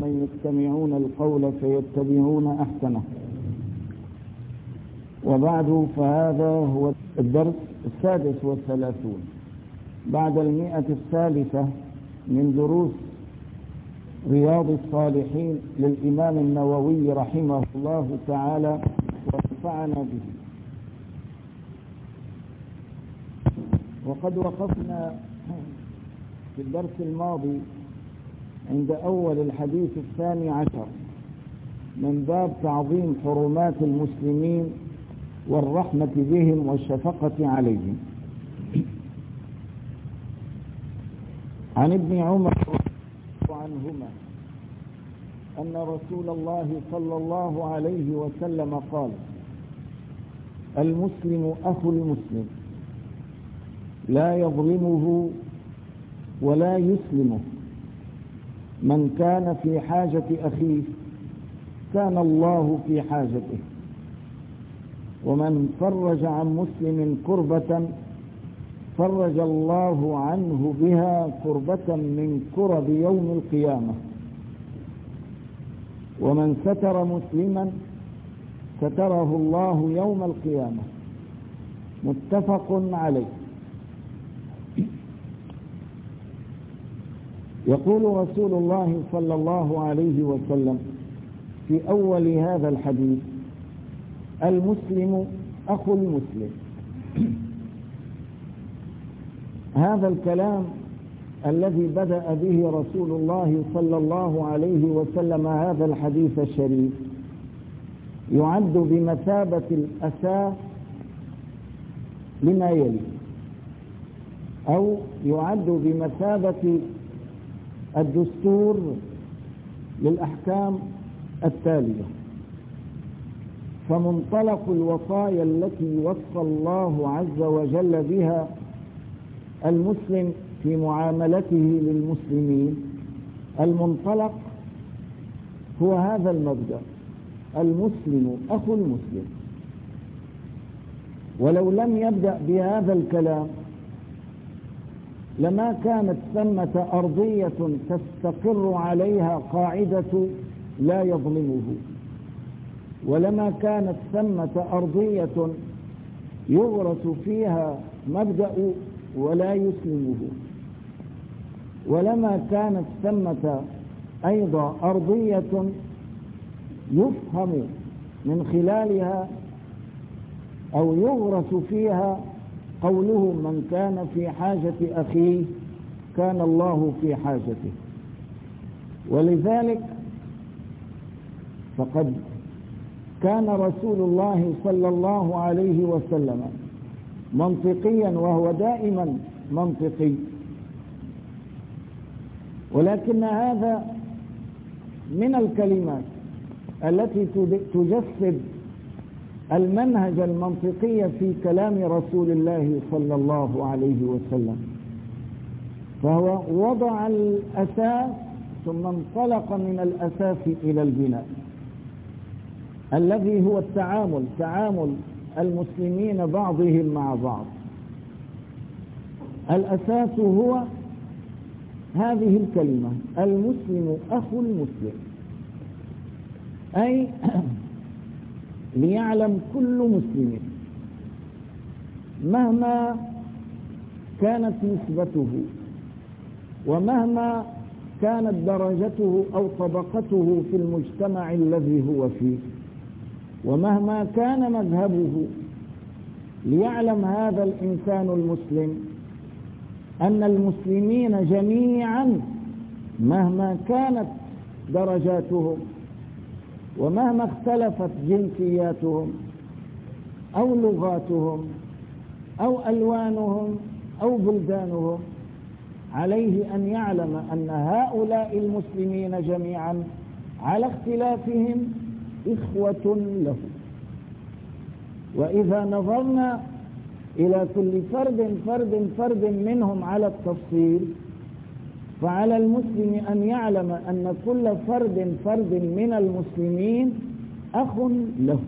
ممن يستمعون القول فيتبعون أحسنه. وبعد، فهذا هو الدرس 36 بعد 100 من دروس رياض الصالحين للإمام النووي رحمه الله تعالى ونفعنا به. وقد وقفنا في الدرس الماضي عند أول الحديث 12 من باب تعظيم حرمات المسلمين والرحمة بهم والشفقة عليهم. عن ابن عمر عنهما أن رسول الله صلى الله عليه وسلم قال: المسلم أخو المسلم لا يظلمه ولا يسلمه، من كان في حاجة أخيه كان الله في حاجته، ومن فرج عن مسلم كربة فرج الله عنه بها كربة من كرب يوم القيامة، ومن ستر مسلما ستره الله يوم القيامة. متفق عليه. يقول رسول الله صلى الله عليه وسلم في أول هذا الحديث: المسلم أخو المسلم. هذا الكلام الذي بدأ به رسول الله صلى الله عليه وسلم هذا الحديث الشريف يعد بمثابة الأساس لما يلي، أو يعد بمثابة الدستور للأحكام التالية. فمنطلق الوصايا التي وصى الله عز وجل بها المسلم في معاملته للمسلمين، المنطلق هو هذا المبدأ: المسلم أخو المسلم. ولو لم يبدأ بهذا الكلام لما كانت ثمة أرضية تستقر عليها قاعدة لا يظلمه، ولما كانت ثمة أرضية يغرس فيها مبدأ ولا يسلمه، ولما كانت ثمة أيضا أرضية يفهم من خلالها أو يغرس فيها قوله: من كان في حاجة أخيه كان الله في حاجته. ولذلك فقد كان رسول الله صلى الله عليه وسلم منطقيا، وهو دائما منطقي، ولكن هذا من الكلمات التي تجسد المنهج المنطقي في كلام رسول الله صلى الله عليه وسلم. فهو وضع الأساس ثم انطلق من الأساس إلى البناء، الذي هو تعامل المسلمين بعضهم مع بعض. الأساس هو هذه الكلمة: المسلم أخو المسلم، أي ليعلم كل مسلم مهما كانت نسبته، ومهما كانت درجته أو طبقته في المجتمع الذي هو فيه، ومهما كان مذهبه، ليعلم هذا الإنسان المسلم أن المسلمين جميعا مهما كانت درجاتهم، ومهما اختلفت جنسياتهم أو لغاتهم أو ألوانهم أو بلدانهم، عليه أن يعلم أن هؤلاء المسلمين جميعا على اختلافهم إخوة له. وإذا نظرنا إلى كل فرد منهم على التفصيل، فعلى المسلم أن يعلم أن كل فرد من المسلمين أخ له.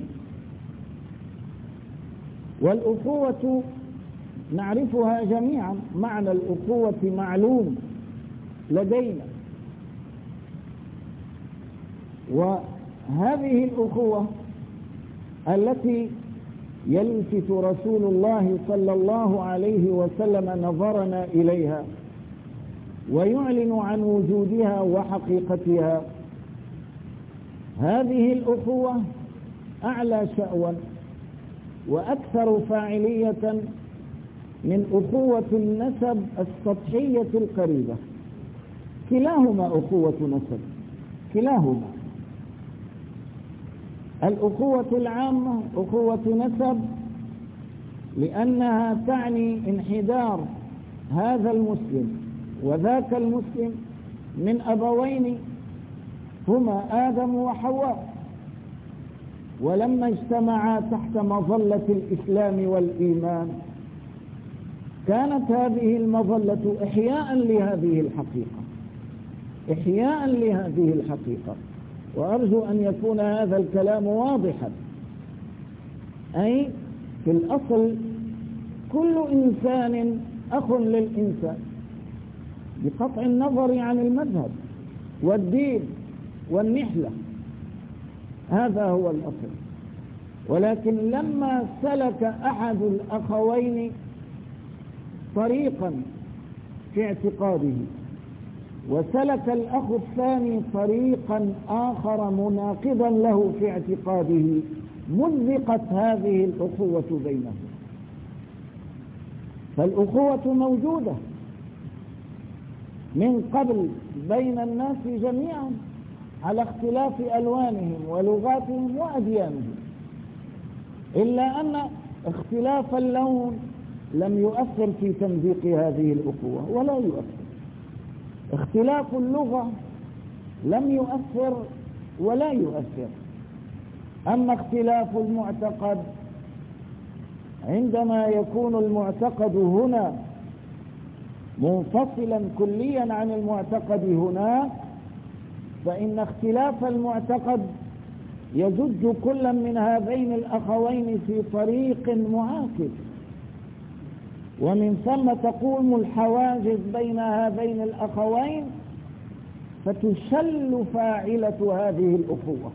والأخوة نعرفها جميعا، معنى الأخوة معلوم لدينا، وهذه الأخوة التي يلفت رسول الله صلى الله عليه وسلم نظرنا إليها ويعلن عن وجودها وحقيقتها، هذه الأخوة أعلى شأوا وأكثر فاعلية من أخوة النسب السطحية القريبة. كلاهما أخوة نسب، كلاهما. الأخوة العامة أخوة نسب لأنها تعني انحدار هذا المسلم وذاك المسلم من أبوين هما آدم وحواء، ولما اجتمعا تحت مظلة الإسلام والإيمان كانت هذه المظلة إحياء لهذه الحقيقة، إحياء لهذه الحقيقة. وأرجو أن يكون هذا الكلام واضحا. أي في الأصل كل إنسان أخ للإنسان بقطع النظر عن المذهب والدين والنحلة، هذا هو الأصل. ولكن لما سلك أحد الأخوين طريقا في اعتقاده وسلك الأخ الثاني طريقا آخر مناقضا له في اعتقاده، مزقت هذه الأخوة بينهم. فالأخوة موجودة من قبل بين الناس جميعا على اختلاف ألوانهم ولغاتهم وأديانهم، إلا أن اختلاف اللون لم يؤثر في تمزيق هذه الأخوة ولا يؤثر. اختلاف اللغة لم يؤثر ولا يؤثر. أما اختلاف المعتقد، عندما يكون المعتقد هنا منفصلا كليا عن المعتقد هناك، فإن اختلاف المعتقد يزج كل من هذين الأخوين في طريق معاكس، ومن ثم تقوم الحواجز بين هذين الأخوين فتشل فاعلة هذه الأخوة.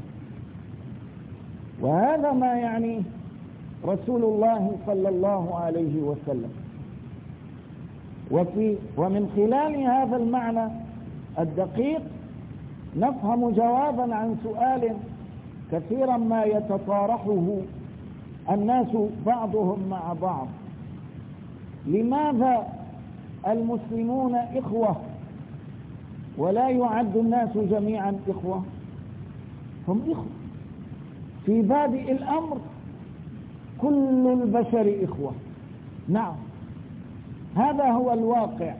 وهذا ما يعني رسول الله صلى الله عليه وسلم. ومن خلال هذا المعنى الدقيق نفهم جوابا عن سؤال كثيرا ما يتطارحه الناس بعضهم مع بعض: لماذا المسلمون إخوة ولا يعد الناس جميعا إخوة؟ هم إخوة في بادئ الأمر، كل البشر إخوة، نعم هذا هو الواقع.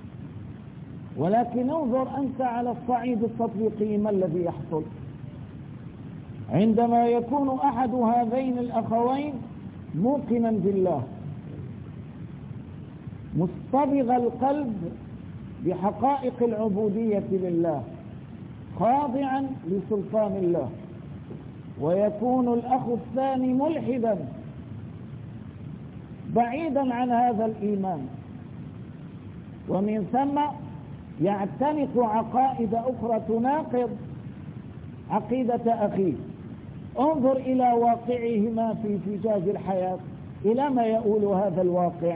ولكن انظر أنت على الصعيد التطبيقي ما الذي يحصل عندما يكون أحد هذين الأخوين موقنا بالله، مصطبغ القلب بحقائق العبودية لله، خاضعا لسلطان الله، ويكون الأخ الثاني ملحدا بعيدا عن هذا الإيمان، ومن ثم يعتنق عقائد أخرى تناقض عقيدة أخيه. انظر إلى واقعهما في فجاج الحياة، إلى ما يؤول هذا الواقع.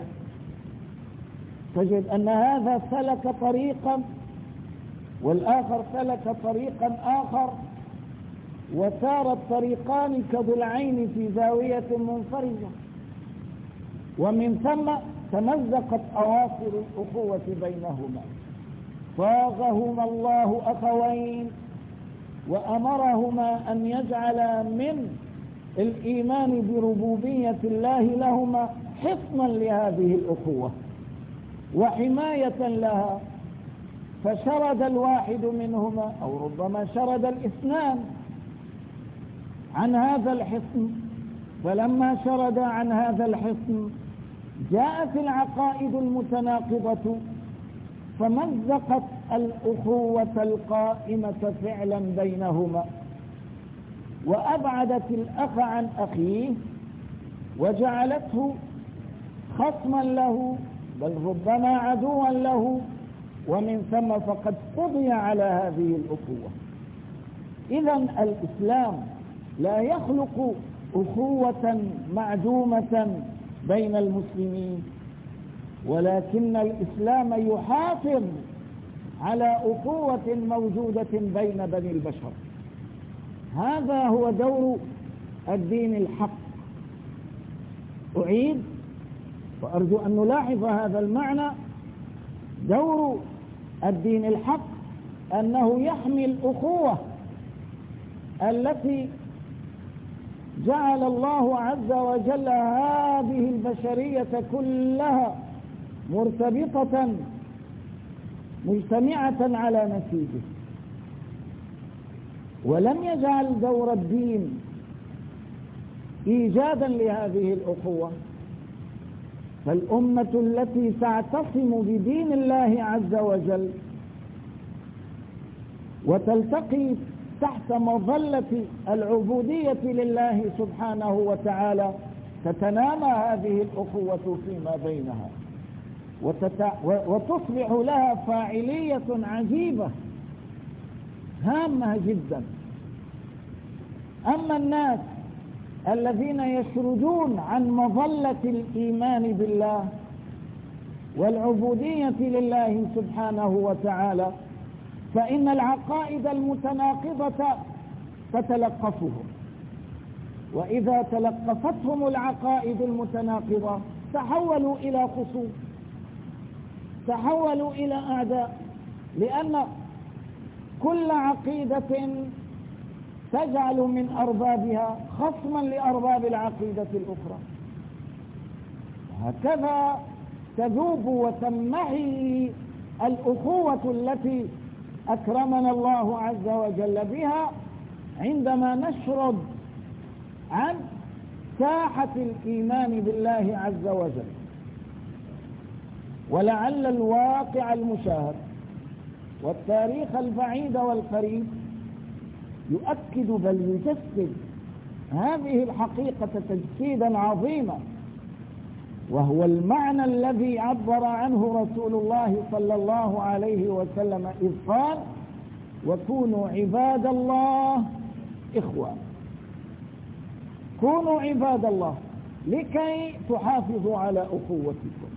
تجد أن هذا سلك طريقا والآخر سلك طريقا آخر، وسار الطريقان كضلعين في زاوية منفرجة، ومن ثم تمزقت أواصر الأخوة بينهما. صاغهما الله أخوين وأمرهما أن يجعلا من الإيمان بربوبية الله لهما حصنا لهذه الأخوة وحماية لها، فشرد الواحد منهما أو ربما شرد الاثنان عن هذا الحصن. فلما شرد عن هذا الحصن جاءت العقائد المتناقضة فمزقت الأخوة القائمة فعلا بينهما، وأبعدت الأخ عن أخيه وجعلته خصما له، بل ربما عدوا له، ومن ثم فقد قضي على هذه الأخوة. إذن الإسلام لا يخلق أخوة معدومة بين المسلمين، ولكن الإسلام يحافظ على أخوة موجودة بين بني البشر. هذا هو دور الدين الحق. أعيد وأرجو أن نلاحظ هذا المعنى: دور الدين الحق أنه يحمي الأخوة التي جعل الله عز وجل هذه البشرية كلها مرتبطة مجتمعة على نسيجه، ولم يجعل دور الدين إيجادا لهذه الأخوة. فالأمة التي تعتصم بدين الله عز وجل وتلتقي تحت مظلة العبودية لله سبحانه وتعالى تتنامى هذه الأخوة فيما بينها وتصبح لها فاعلية عجيبة هامة جدا. أما الناس الذين يشردون عن مظلة الإيمان بالله والعبودية لله سبحانه وتعالى فإن العقائد المتناقضة تتلقفهم، وإذا تلقفتهم العقائد المتناقضة تحولوا إلى خصوم، تحولوا إلى أعداء، لأن كل عقيدة تجعل من أربابها خصما لأرباب العقيدة الأخرى. هكذا تذوب وتمحي الأخوة التي أكرمنا الله عز وجل بها عندما نشرد عن ساحة الإيمان بالله عز وجل. ولعل الواقع المشاهد والتاريخ البعيد والقريب يؤكد بل يجسد هذه الحقيقة تجسيدا عظيما، وهو المعنى الذي عبر عنه رسول الله صلى الله عليه وسلم إذ قال: وكونوا عباد الله إخوة. كونوا عباد الله لكي تحافظوا على أخوتكم.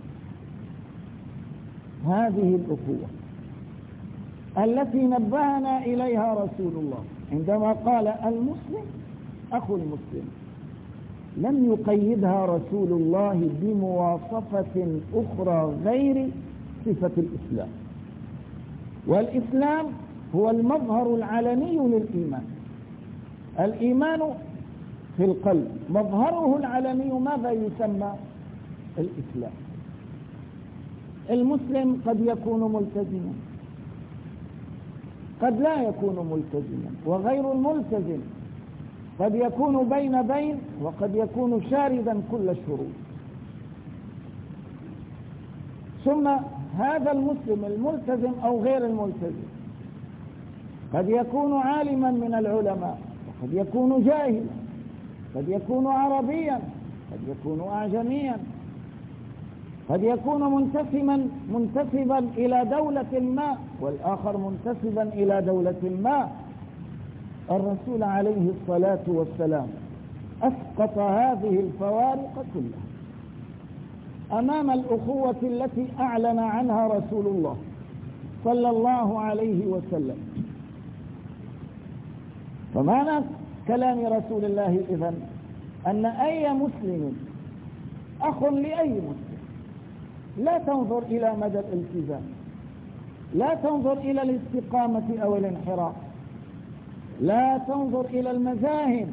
هذه الأخوة التي نبهنا إليها رسول الله عندما قال: المسلم أخو المسلم، لم يقيدها رسول الله بمواصفة أخرى غير صفة الإسلام. والإسلام هو المظهر العلني للإيمان. الإيمان في القلب، مظهره العلني ماذا يسمى؟ الإسلام. المسلم قد يكون ملتزما، قد لا يكون ملتزما، وغير الملتزم قد يكون بين بين، وقد يكون شاردا كل الشروط. ثم هذا المسلم الملتزم أو غير الملتزم قد يكون عالما من العلماء، وقد يكون جاهلا، قد يكون عربيا، قد يكون أعجميا، قد يكون منتسبا إلى دولة ما، والآخر منتسبا إلى دولة ما. الرسول عليه الصلاة والسلام أسقط هذه الفوارق كلها أمام الأخوة التي أعلن عنها رسول الله صلى الله عليه وسلم. فمعنى كلام رسول الله إذن أن أي مسلم أخ لأي مسلم. لا تنظر إلى مدى الالتزام، لا تنظر إلى الاستقامة أو الانحراف، لا تنظر إلى المذاهب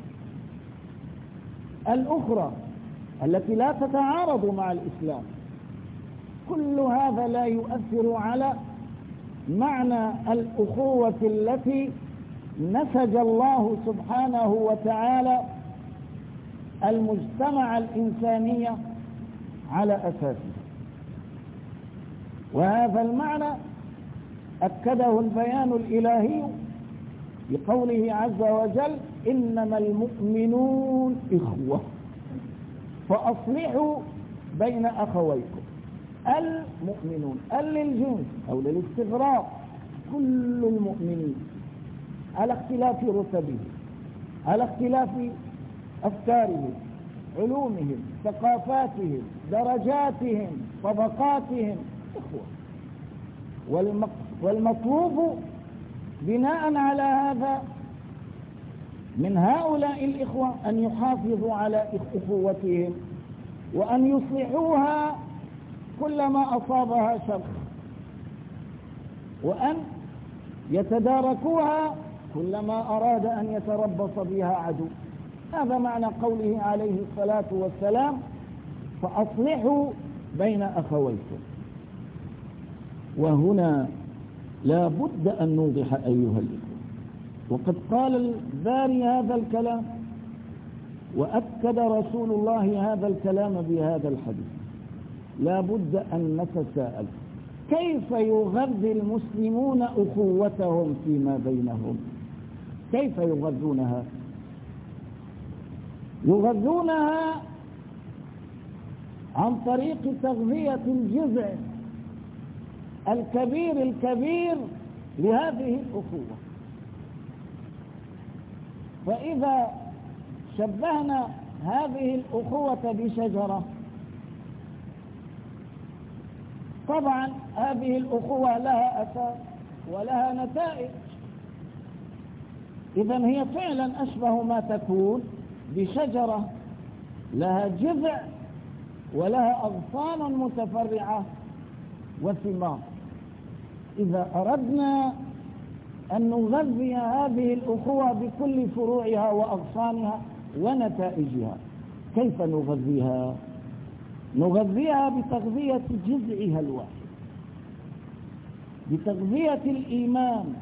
الأخرى التي لا تتعارض مع الإسلام. كل هذا لا يؤثر على معنى الأخوة التي نسج الله سبحانه وتعالى المجتمع الإنساني على أساسه. وهذا المعنى أكده البيان الإلهي بقوله عز وجل: إنما المؤمنون إخوة فأصلحوا بين أخويكم. المؤمنون للجنس أو للاستغراق، كل المؤمنين. على اختلاف رتبهم، على اختلاف أفكارهم، علومهم، ثقافاتهم، درجاتهم، طبقاتهم، إخوة. والمطلوب بناء على هذا من هؤلاء الإخوة أن يحافظوا على أخوتهم، وأن يصلحوها كلما أصابها شر، وأن يتداركوها كلما أراد أن يتربص بها عدو. هذا معنى قوله عليه الصلاة والسلام: فأصلحوا بين أخويكم. وهنا لا بد أن نوضح أيها الإخوة، وقد قال الباري هذا الكلام، وأكد رسول الله هذا الكلام بهذا الحديث. لا بد أن نتساءل: كيف يغذي المسلمون أخوتهم فيما بينهم؟ كيف يغذونها؟ يغذونها عن طريق تغذية الجذع الكبير لهذه الأخوة. فإذا شبهنا هذه الأخوة بشجرة، طبعا هذه الأخوة لها أساس ولها نتائج. إذن هي فعلا أشبه ما تكون بشجرة لها جذع ولها أغصان متفرعة وثمار. إذا أردنا أن نغذي هذه الأخوة بكل فروعها وأغصانها ونتائجها، كيف نغذيها؟ نغذيها بتغذية جذعها الواحد، بتغذية الإيمان،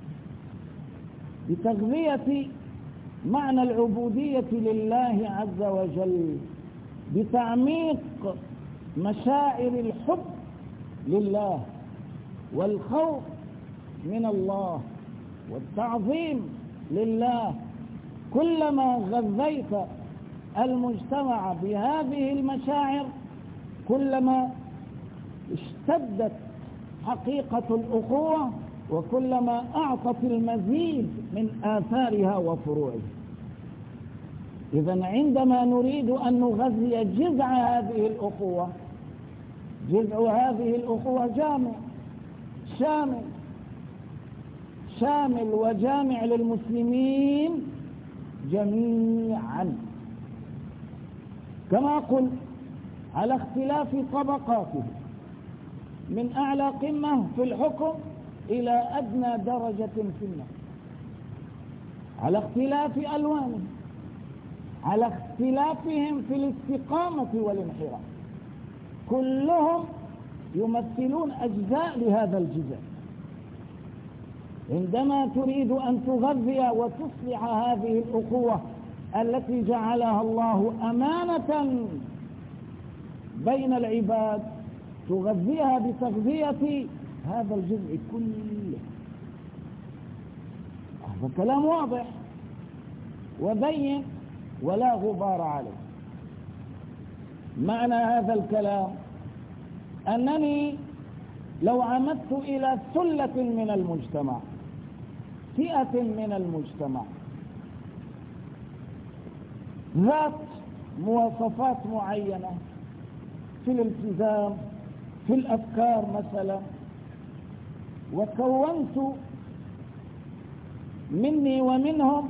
بتغذية معنى العبودية لله عز وجل، بتعميق مشاعر الحب لله والخوف من الله والتعظيم لله. كلما غذيت المجتمع بهذه المشاعر كلما اشتدت حقيقة الأخوة، وكلما أعطت المزيد من آثارها وفروعها. إذن عندما نريد أن نغذي جذع هذه الأخوة، جذع هذه الأخوة جامع شامل وجامع للمسلمين جميعا، كما قلت، على اختلاف طبقاته، من أعلى قمة في الحكم إلى أدنى درجة في النار، على اختلاف ألوانهم، على اختلافهم في الاستقامة والانحراف. كلهم يمثلون أجزاء لهذا الجزء. عندما تريد أن تغذي وتصلح هذه الأخوة التي جعلها الله أمانة بين العباد، تغذيها بتغذية هذا الجزء كله. هذا كلام واضح وبين ولا غبار عليه. معنى هذا الكلام أنني لو عمدت إلى ثلة من المجتمع، فئة من المجتمع ذات مواصفات معينة في الالتزام، في الأفكار مثلا، وكونت مني ومنهم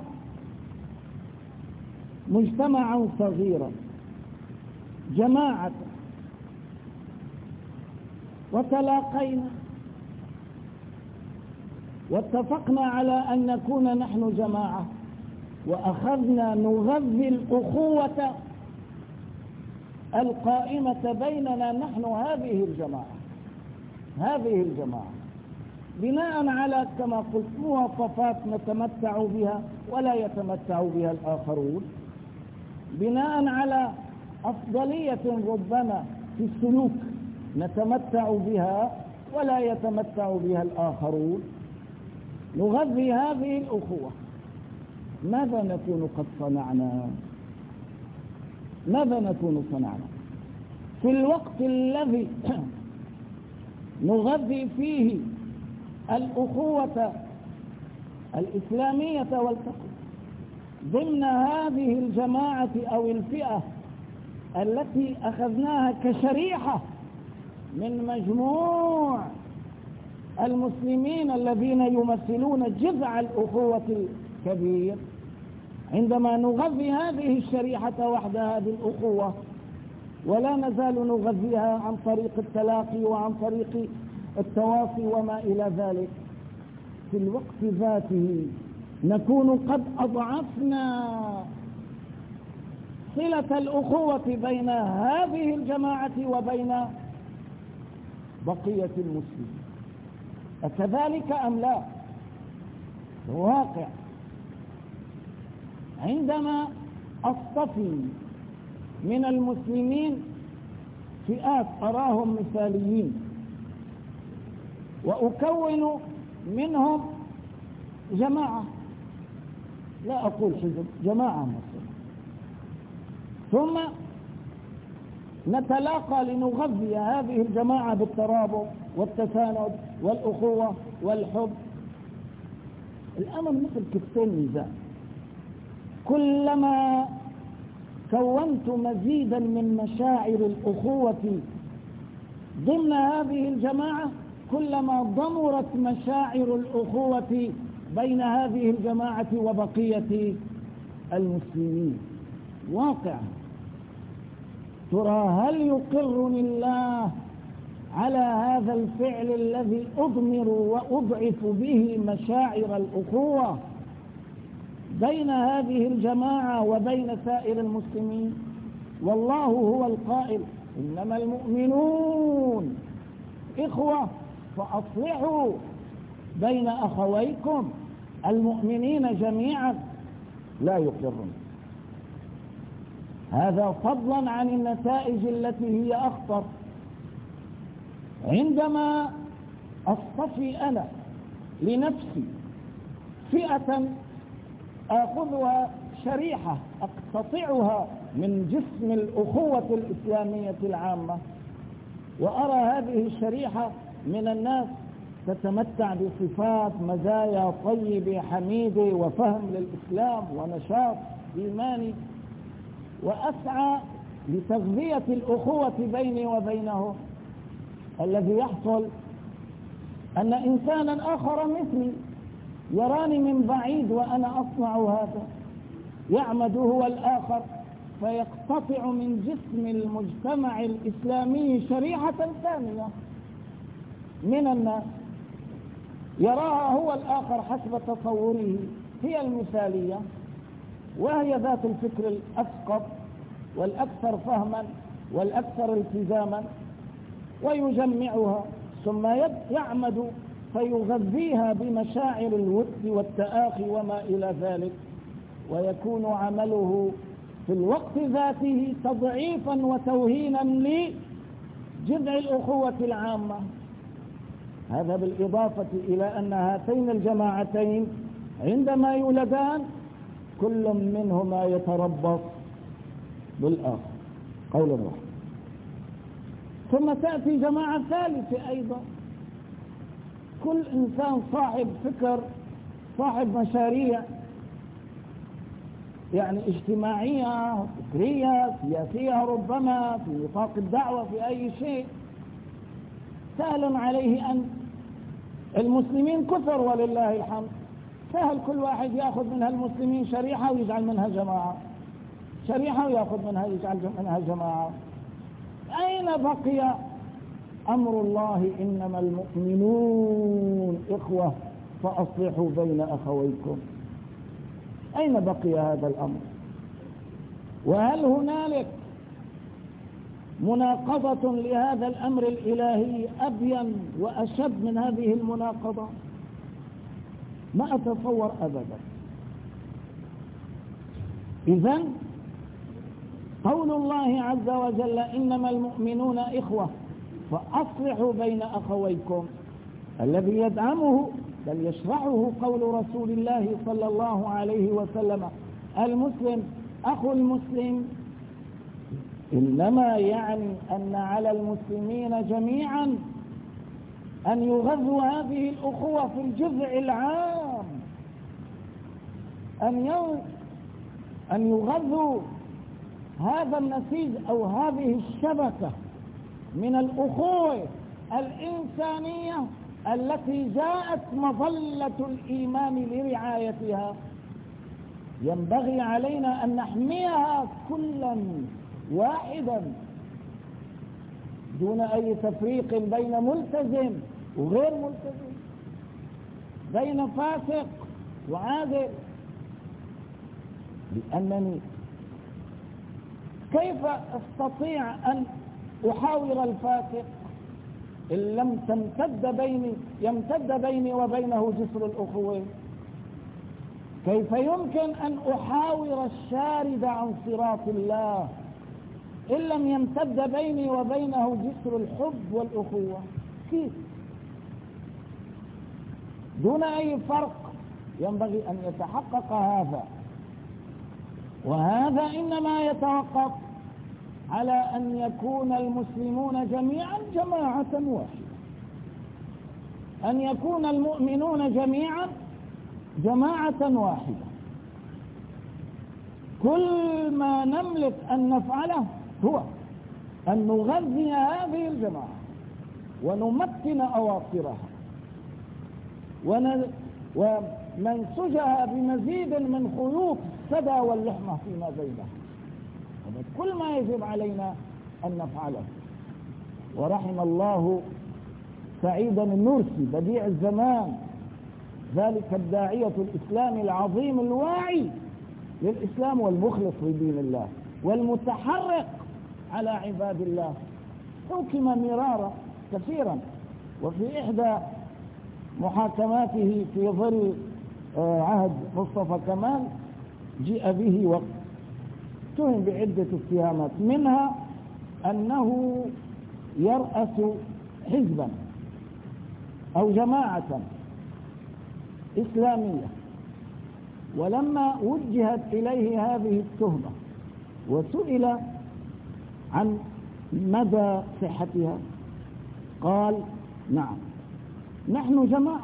مجتمعا صغيرا، جماعة، وتلاقينا واتفقنا على أن نكون نحن جماعة، وأخذنا نغذي الأخوة القائمة بيننا نحن هذه الجماعة بناء على كما قلت مواصفات نتمتع بها ولا يتمتع بها الآخرون، بناء على أفضلية ربما في السلوك نتمتع بها ولا يتمتع بها الآخرون، نغذي هذه الأخوة. ماذا نكون قد صنعنا؟ ماذا نكون صنعنا في الوقت الذي نغذي فيه الأخوة الإسلامية والتقوى ضمن هذه الجماعة أو الفئة التي أخذناها كشريحة من مجموع المسلمين الذين يمثلون جذع الأخوة الكبير. عندما نغذي هذه الشريحة وحدها بالأخوة ولا نزال نغذيها عن طريق التلاقي وعن طريق التواصي وما إلى ذلك، في الوقت ذاته نكون قد أضعفنا صلة الأخوة بين هذه الجماعة وبين بقية المسلمين. أكذلك أم لا؟ واقع عندما أصطفي من المسلمين فئات أراهم مثاليين وأكون منهم جماعة، لا أقول حزب، جماعة مثلا، ثم نتلاقى لنغذي هذه الجماعة بالترابط والتساند والأخوة والحب. الأمر مثل كفتين ميزان، كلما كونت مزيدا من مشاعر الأخوة ضمن هذه الجماعة كلما ضمرت مشاعر الأخوة بين هذه الجماعة وبقية المسلمين. واقع. ترى هل يقرني الله على هذا الفعل الذي أضمر وأضعف به مشاعر الأخوة بين هذه الجماعة وبين سائر المسلمين؟ والله هو القائل: إنما المؤمنون إخوة فأصلحوا بين أخويكم. المؤمنين جميعا لا يقرون. هذا فضلا عن النتائج التي هي أخطر. عندما أصطفي أنا لنفسي فئة آخذها شريحة أقتطعها من جسم الأخوة الإسلامية العامة، وأرى هذه الشريحة من الناس تتمتع بصفات مزايا طيبة حميدة وفهم للإسلام ونشاط إيماني، وأسعى لتغذية الأخوة بيني وبينهم، الذي يحصل أن إنسانا آخر مثلي يراني من بعيد وأنا أصنع هذا، يعمد هو الآخر فيقتطع من جسم المجتمع الإسلامي شريحة ثانية من الناس يراها هو الآخر حسب تصوره هي المثالية، وهي ذات الفكر الأثقف والأكثر فهما والأكثر التزاما، ويجمعها ثم يعمد فيغذيها بمشاعر الود والتآخي وما إلى ذلك، ويكون عمله في الوقت ذاته تضعيفا وتوهينا لجذع الأخوة العامة. هذا بالإضافة إلى أن هاتين الجماعتين عندما يولدان كل منهما يتربص بالآخر قولا واحدا، ثم تأتي جماعة ثالثة أيضا، كل إنسان صاحب فكر، صاحب مشاريع يعني اجتماعية فكرية سياسية، ربما في نطاق الدعوة في أي شيء، سهل عليه أن المسلمين كثر ولله الحمد، سهل كل واحد يأخذ منها المسلمين شريحة ويجعل منها جماعة، شريحة ويأخذ منها يجعل منها جماعة. أين بقي أمر الله: إنما المؤمنون إخوة فأصلحوا بين أخويكم؟ أين بقي هذا الأمر؟ وهل هنالك مناقضة لهذا الأمر الإلهي أبين وأشد من هذه المناقضة؟ ما أتصور أبدا. إذن قول الله عز وجل: إنما المؤمنون إخوة فأصلحوا بين أخويكم، الذي يدعمه بل يشرعه قول رسول الله صلى الله عليه وسلم: المسلم أخو المسلم، إنما يعني أن على المسلمين جميعا أن يغذوا هذه الأخوة في الجذع العام أن يغذوا هذا النسيج أو هذه الشبكة من الأخوة الإنسانية التي جاءت مظلة الإيمان لرعايتها. ينبغي علينا أن نحميها كلا واحدا دون أي تفريق بين ملتزم وغير ملتزم، بين فاسق وعادل. لأنني كيف أستطيع أن أحاور الفاسق إن لم يمتد بيني وبينه جسر الأخوة؟ كيف يمكن أن أحاور الشارد عن صراط الله إن لم يمتد بيني وبينه جسر الحب والأخوة؟ كيف؟ دون أي فرق ينبغي أن يتحقق هذا، وهذا إنما يتوقف على أن يكون المسلمون جميعا جماعة واحدة، أن يكون المؤمنون جميعا جماعة واحدة. كل ما نملك أن نفعله هو أن نغذي هذه الجماعة ونمتن أواصرها وننسجها بمزيد من خيوط السدى واللحمة فيما بينها. هذا كل ما يجب علينا أن نفعله. ورحم الله سعيدا النورسي بديع الزمان، ذلك الداعية الإسلامي العظيم الواعي للإسلام والمخلص لدين الله والمتحرق على عباد الله. حكم مرارا كثيرا، وفي إحدى محاكماته في ظل عهد مصطفى كمال جيء به واتهم بعدة اتهامات، منها أنه يرأس حزبا أو جماعة إسلامية. ولما وجهت إليه هذه التهمة وسئل عن مدى صحتها قال: نعم، نحن جماعة.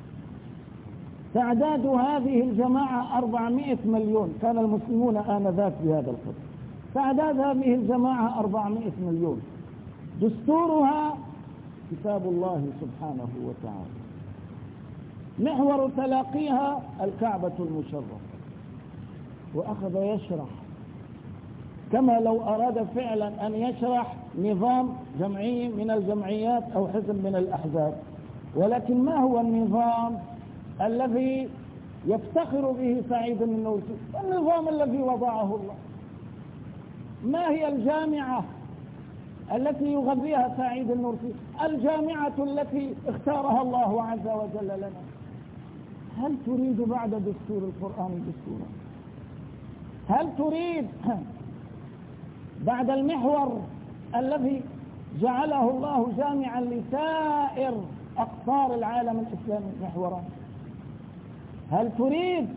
تعداد هذه الجماعة 400 مليون، كان المسلمون آنذاك بهذا القدر. تعداد هذه الجماعة 400 مليون، دستورها كتاب الله سبحانه وتعالى، محور تلاقيها الكعبة المشرفة. وأخذ يشرح كما لو أراد فعلا أن يشرح نظام جمعي من الجمعيات أو حزب من الأحزاب. ولكن ما هو النظام الذي يفتخر به سعيد النورسي؟ النظام الذي وضعه الله. ما هي الجامعة التي يغذيها سعيد النورسي؟ الجامعة التي اختارها الله عز وجل لنا. هل تريد بعد دستور القرآن دستورا؟ هل تريد بعد المحور الذي جعله الله جامعا لسائر أقطار العالم الإسلامي محورا؟ هل تريد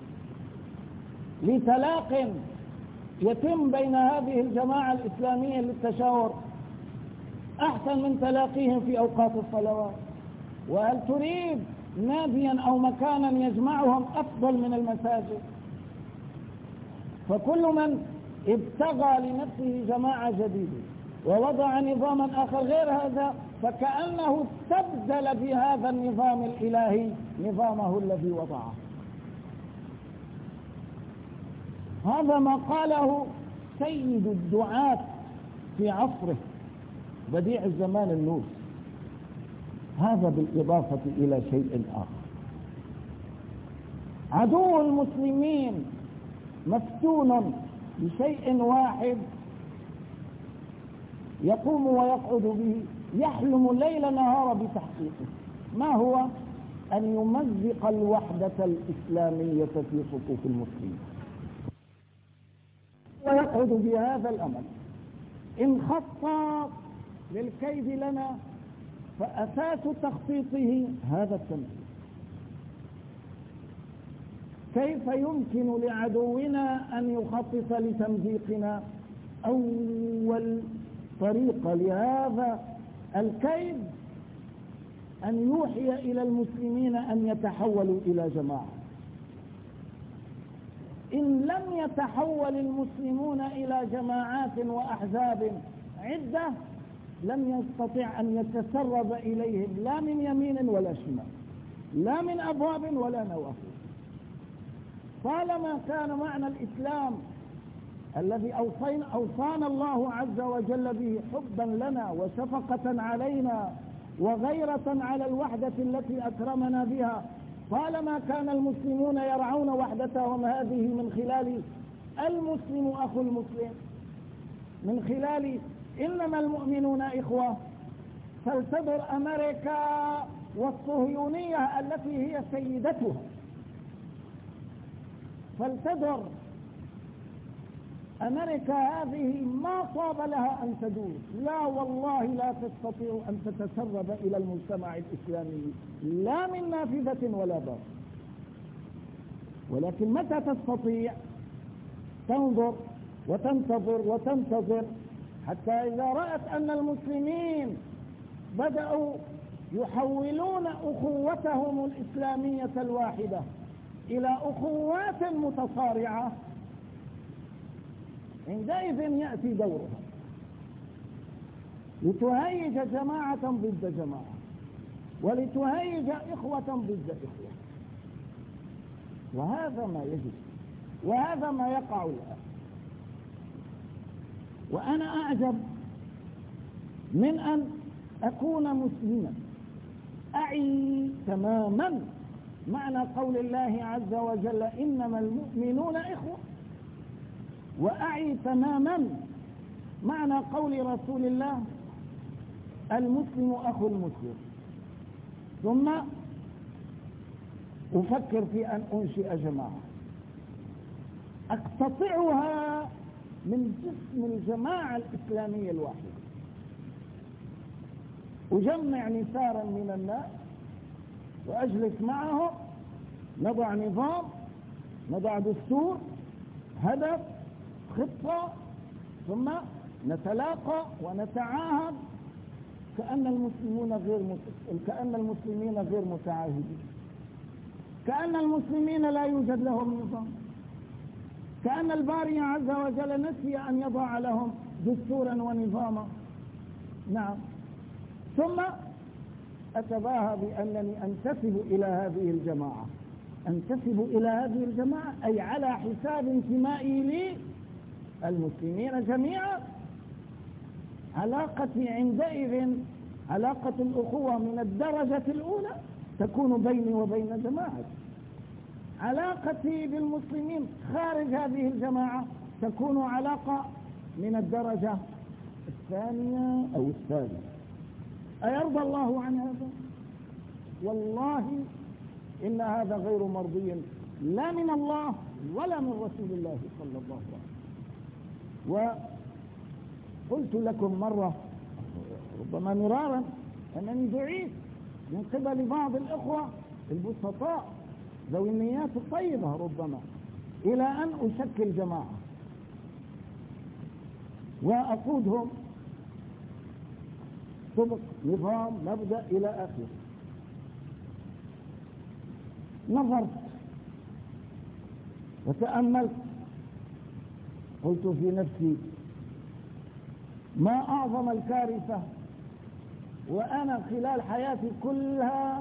لتلاق يتم بين هذه الجماعة الإسلامية للتشاور أحسن من تلاقيهم في أوقات الصلوات؟ وهل تريد ناديا أو مكانا يجمعهم أفضل من المساجد؟ فكل من ابتغى لنفسه جماعة جديدة ووضع نظاما آخر غير هذا فكأنه استبدل بهذا النظام الإلهي نظامه الذي وضعه. هذا ما قاله سيد الدعاة في عصره بديع الزمان النورسي. هذا بالإضافة إلى شيء آخر. عدو المسلمين مفتون بشيء واحد يقوم ويقعد به، يحلم الليل نهار بتحقيقه. ما هو؟ أن يمزق الوحدة الإسلامية في صفوف المسلمين، ويقعد بهذا الأمل. إن خطط للكيد لنا فأساس تخطيطه هذا التمثيل. كيف يمكن لعدونا أن يخطط لتمزيقنا؟ أول طريقة لهذا الكيد أن يوحي إلى المسلمين أن يتحولوا إلى جماعة. إن لم يتحول المسلمون إلى جماعات وأحزاب عدة لم يستطع أن يتسرب إليهم لا من يمين ولا شمال، لا من أبواب ولا نوافذ. طالما كان معنى الإسلام الذي أوصانا الله عز وجل به حبا لنا وشفقة علينا وغيرة على الوحدة التي أكرمنا بها، طالما كان المسلمون يرعون وحدتهم هذه من خلال المسلم أخو المسلم، من خلال إنما المؤمنون إخوة، فلتدر أمريكا والصهيونية التي هي سيدتها، فلتدر أمريكا هذه ما طاب لها أن تدور، لا والله لا تستطيع أن تتسرب إلى المجتمع الإسلامي لا من نافذة ولا باب. ولكن متى تستطيع؟ تنظر وتنتظر وتنتظر حتى إذا رأت أن المسلمين بدأوا يحولون أخوتهم الإسلامية الواحدة إلى أخوات متصارعة، عندئذ يأتي دورها لتهيج جماعة ضد جماعة، ولتهيج إخوة ضد إخوة. وهذا ما يجب، وهذا ما يقع الآن. وأنا أعجب من أن أكون مسلما أعي تماما معنى قول الله عز وجل إنما المؤمنون إخوة، وأعي تماما معنى قول رسول الله المسلم أخو المسلم، ثم أفكر في أن أنشئ جماعة أقتطعها من جسم الجماعة الإسلامية الواحدة، أجمع نسارا من الناس وأجلس معهم، نضع نظام، نضع دستور، هدف، خطة، ثم نتلاقى ونتعاهد كأن المسلمين غير متعاهدين، كأن المسلمين لا يوجد لهم نظام، كأن الباري عز وجل نسي أن يضع لهم دستورا ونظاما. نعم. ثم أتباهى بأنني أنتسب إلى هذه الجماعة، أنتسب إلى هذه الجماعة أي على حساب انتمائي لي المسلمين جميعا. علاقتي عندئذ علاقة الأخوة من الدرجة الأولى تكون بيني وبين جماعتي. علاقتي بالمسلمين خارج هذه الجماعة تكون علاقة من الدرجة الثانية أو الثالثة. أيرضى الله عن هذا؟ والله إن هذا غير مرضي لا من الله ولا من رسول الله صلى الله عليه وسلم. وقلت لكم مرة ربما مرارا أنني دعيت من قبل بعض الإخوة البسطاء ذوي النيات الطيبة ربما إلى أن أشكل جماعة وأقودهم طبق نظام مبدأ إلى آخره. نظرت وتأملت، قلت في نفسي ما أعظم الكارثة وأنا خلال حياتي كلها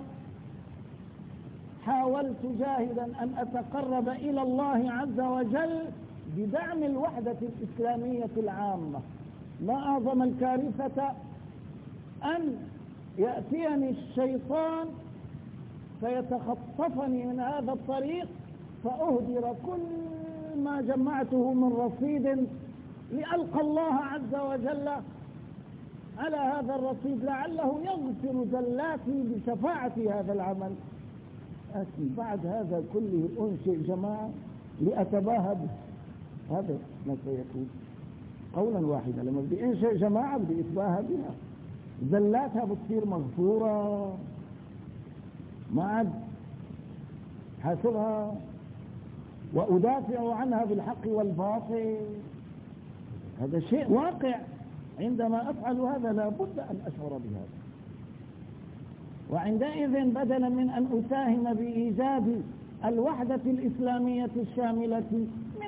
حاولت جاهدا أن أتقرب إلى الله عز وجل بدعم الوحدة الإسلامية العامة. ما أعظم الكارثة أن يأتيني الشيطان فيتخطفني من هذا الطريق فأهدر كل ما جمعته من رصيد لألقى الله عز وجل على هذا الرصيد لعله يغفر زلاتي بشفاعة هذا العمل. لكن بعد هذا كله أنشئ جماعة لأتباهى به، هذا ما سيكون قولا واحدا. لما بدي أنشئ جماعة بدي أتباهى بها، زلاتها بتصير مغفورة، ما عاد حاسبها وأدافع عنها بالحق والباطل. هذا شيء واقع، عندما أفعل هذا لا بد أن أشعر بهذا. وعندئذ بدلا من أن أساهم بإيجاد الوحدة الإسلامية الشاملة من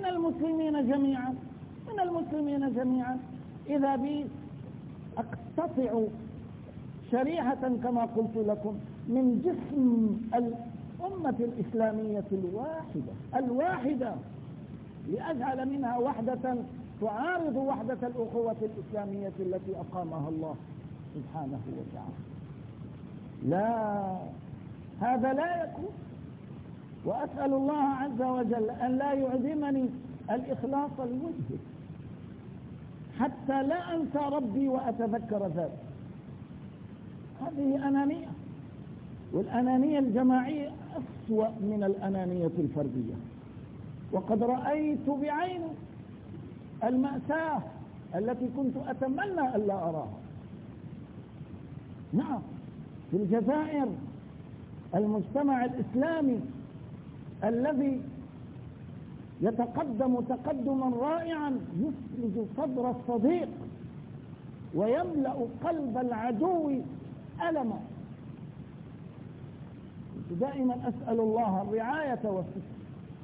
المسلمين جميعا إذا بي أقتطع شريحة كما قلت لكم من جسم الأمة الإسلامية الواحدة لأجعل منها وحدة تعارض وحدة الأخوة الإسلامية التي أقامها الله سبحانه وتعالى. لا، هذا لا يكون. وأسأل الله عز وجل أن لا يعدمني الإخلاص لوجهه حتى لا أنسى ربي وأتذكر ذلك. هذه أنانية، والأنانية الجماعية أسوأ من الأنانية الفردية. وقد رأيت بعيني المأساة التي كنت أتمنى ألا أراها. نعم، في الجزائر المجتمع الإسلامي الذي يتقدم تقدما رائعا يفرج صدر الصديق ويملأ قلب العدو ألما. كنت دائما أسأل الله الرعاية والستر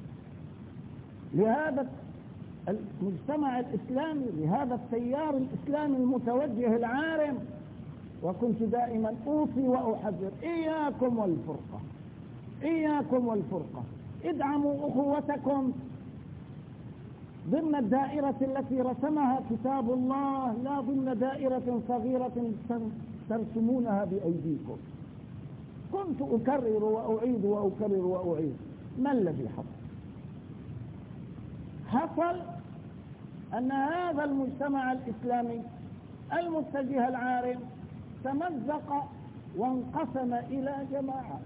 لهذا المجتمع الإسلامي، لهذا التيار الإسلامي المتوجه العارم، وكنت دائما أوصي وأحذر: إياكم والفرقة، ادعموا أخوتكم ضمن الدائرة التي رسمها كتاب الله، لا ضمن دائرة صغيرة ترسمونها بأيديكم. كنت أكرر وأعيد وأكرر وأعيد. ما الذي حصل أن هذا المجتمع الإسلامي المتجه العارم تمزق وانقسم إلى جماعات.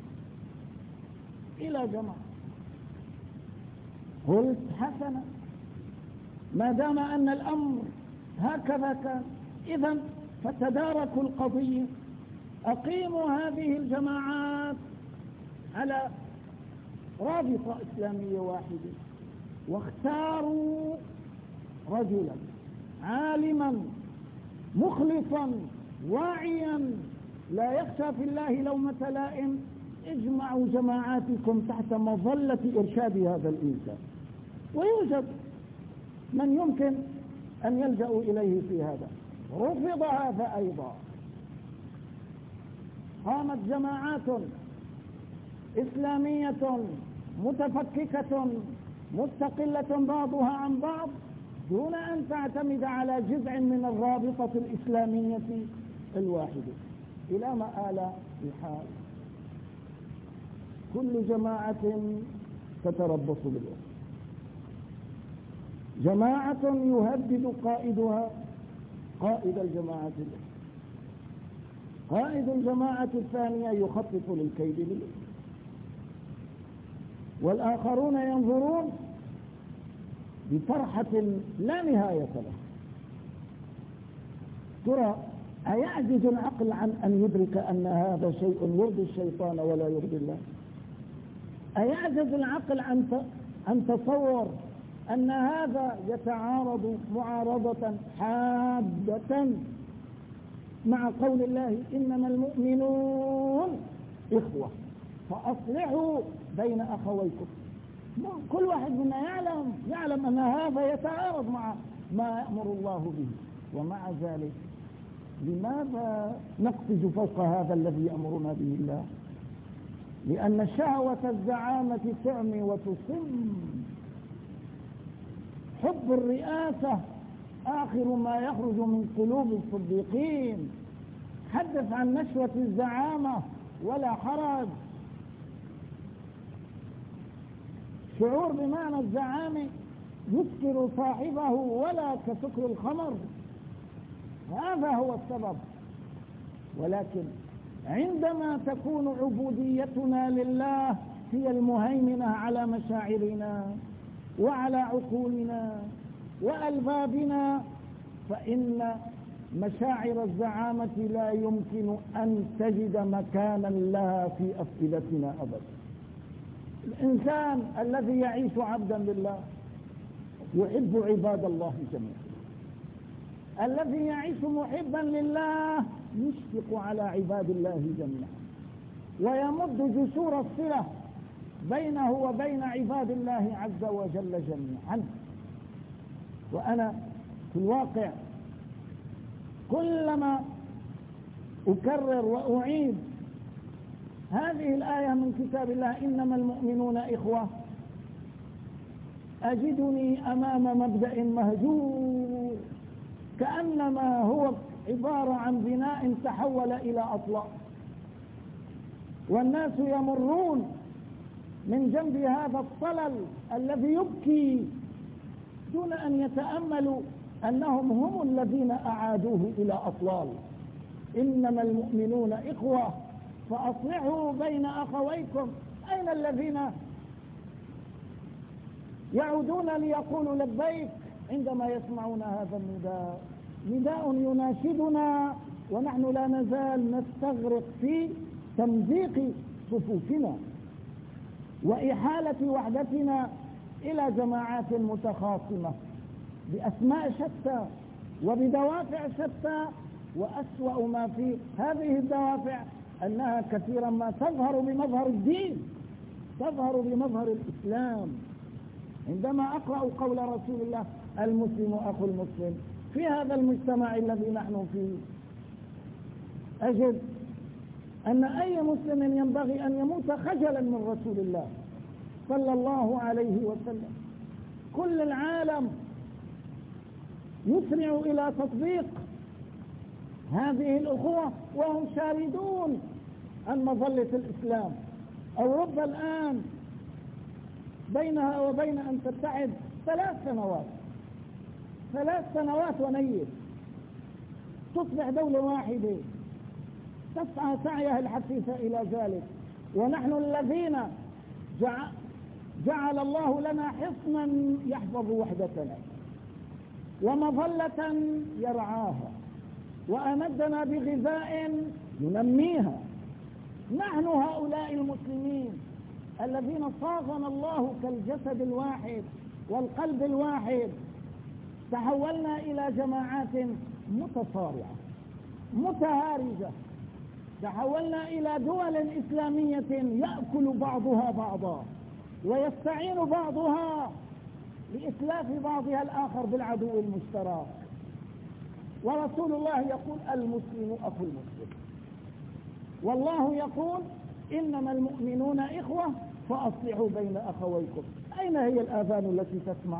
قلت: حسنا، ما دام أن الأمر هكذا كان، إذن فتداركوا القضية، أقيموا هذه الجماعات على رابطة إسلامية واحدة، واختاروا رجلا عالما مخلصا واعيا لا يخشى في الله لومة لائم. اجمعوا جماعاتكم تحت مظلة إرشاد هذا الإنسان، ويوجد من يمكن أن يلجأوا إليه في هذا. رفض هذا أيضا. قامت جماعات إسلامية متفككة مستقلة بعضها عن بعض دون أن تعتمد على جزء من الرابطة الإسلامية الواحدة. إلى ما آل الحال؟ كل جماعة تتربص بالأخرى. جماعة يهدد قائدها قائد الجماعة الأخرى، قائد الجماعة الثانية يخطط للكيد للأخرى، والآخرون ينظرون بفرحة لا نهاية لها. ترى أيعجز العقل عن أن يدرك أن هذا شيء يرضي الشيطان ولا يرضي الله؟ أيعجز العقل عن تصور أن هذا يتعارض معارضة حادة مع قول الله: إنما المؤمنون إخوة فأصلحوا بين أخويكم؟ كل واحد منا يعلم أن هذا يتعارض مع ما يأمر الله به، ومع ذلك لماذا نقفز فوق هذا الذي يأمرنا به الله؟ لأن شهوة الزعامة تعمي وتصم. حب الرئاسة آخر ما يخرج من قلوب الصديقين. حدث عن نشوة الزعامة ولا حرج. شعور بمعنى الزعامة يسكر صاحبه ولا كسكر الخمر. هذا هو السبب. ولكن عندما تكون عبوديتنا لله هي المهيمنة على مشاعرنا وعلى عقولنا وألبابنا، فإن مشاعر الزعامة لا يمكن أن تجد مكانا لها في أفئدتنا أبدا. الإنسان الذي يعيش عبدا لله يحب عباد الله جميعا. الذي يعيش محبا لله يشفق على عباد الله جميعا، ويمد جسور الصلة بينه وبين عباد الله عز وجل جميعا. وأنا في الواقع كلما أكرر وأعيد هذه الآية من كتاب الله إنما المؤمنون إخوة أجدني أمام مبدأ مهجور كأنما هو عبارة عن بناء تحول إلى أطلاق، والناس يمرون من جنب هذا الطلل الذي يبكي دون أن يتأملوا أنهم هم الذين أعادوه إلى أطلال. إنما المؤمنون إخوة فأصلحوا بين أخويكم. أين الذين يعودون ليقولوا لبيك عندما يسمعون هذا النداء؟ نداء يناشدنا ونحن لا نزال نستغرق في تمزيق صفوفنا وإحالة وحدتنا إلى جماعات متخاصمة بأسماء شتى وبدوافع شتى. وأسوأ ما في هذه الدوافع أنها كثيرا ما تظهر بمظهر الدين، تظهر بمظهر الإسلام. عندما أقرأ قول رسول الله المسلم أخو المسلم في هذا المجتمع الذي نحن فيه، أجد أن أي مسلم ينبغي أن يموت خجلا من رسول الله صلى الله عليه وسلم. كل العالم يسرع إلى تطبيق هذه الأخوة وهم شاردون عن مظلة الإسلام. أوروبا الآن بينها وبين أن تتحد 3 سنوات ونيف تصبح دولة واحدة تسعى سعيها الحثيث إلى ذلك، ونحن الذين جعل الله لنا حصنا يحفظ وحدتنا ومظلة يرعاها وأمدنا بغذاء ينميها. نحن هؤلاء المسلمين الذين صاغنا الله كالجسد الواحد والقلب الواحد تحولنا إلى جماعات متصارعة متهارجة، تحولنا إلى دول إسلامية يأكل بعضها بعضا ويستعين بعضها لإتلاف بعضها الآخر بالعدو المشترك. ورسول الله يقول المسلم أخو المسلم، والله يقول إنما المؤمنون إخوة فأصلحوا بين أخويكم. أين هي الآذان التي تسمع؟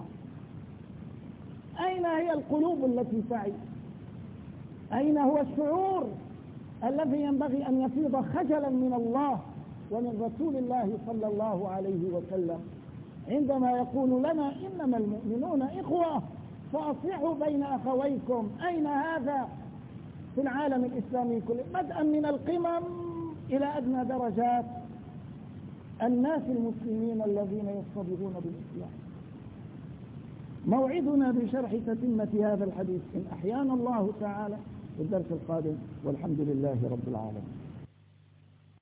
أين هي القلوب التي تعي؟ أين هو الشعور الذي ينبغي أن يفيض خجلا من الله ومن رسول الله صلى الله عليه وسلم عندما يقول لنا إنما المؤمنون إخوة فأصلحوا بين أخويكم؟ أين هذا في العالم الإسلامي كله، بدءا من القمم إلى أدنى درجات الناس المسلمين الذين يصطبغون بالإسلام؟ موعدنا بشرح تتمة هذا الحديث إن أحيانا الله تعالى في الدرس القادم، والحمد لله رب العالمين.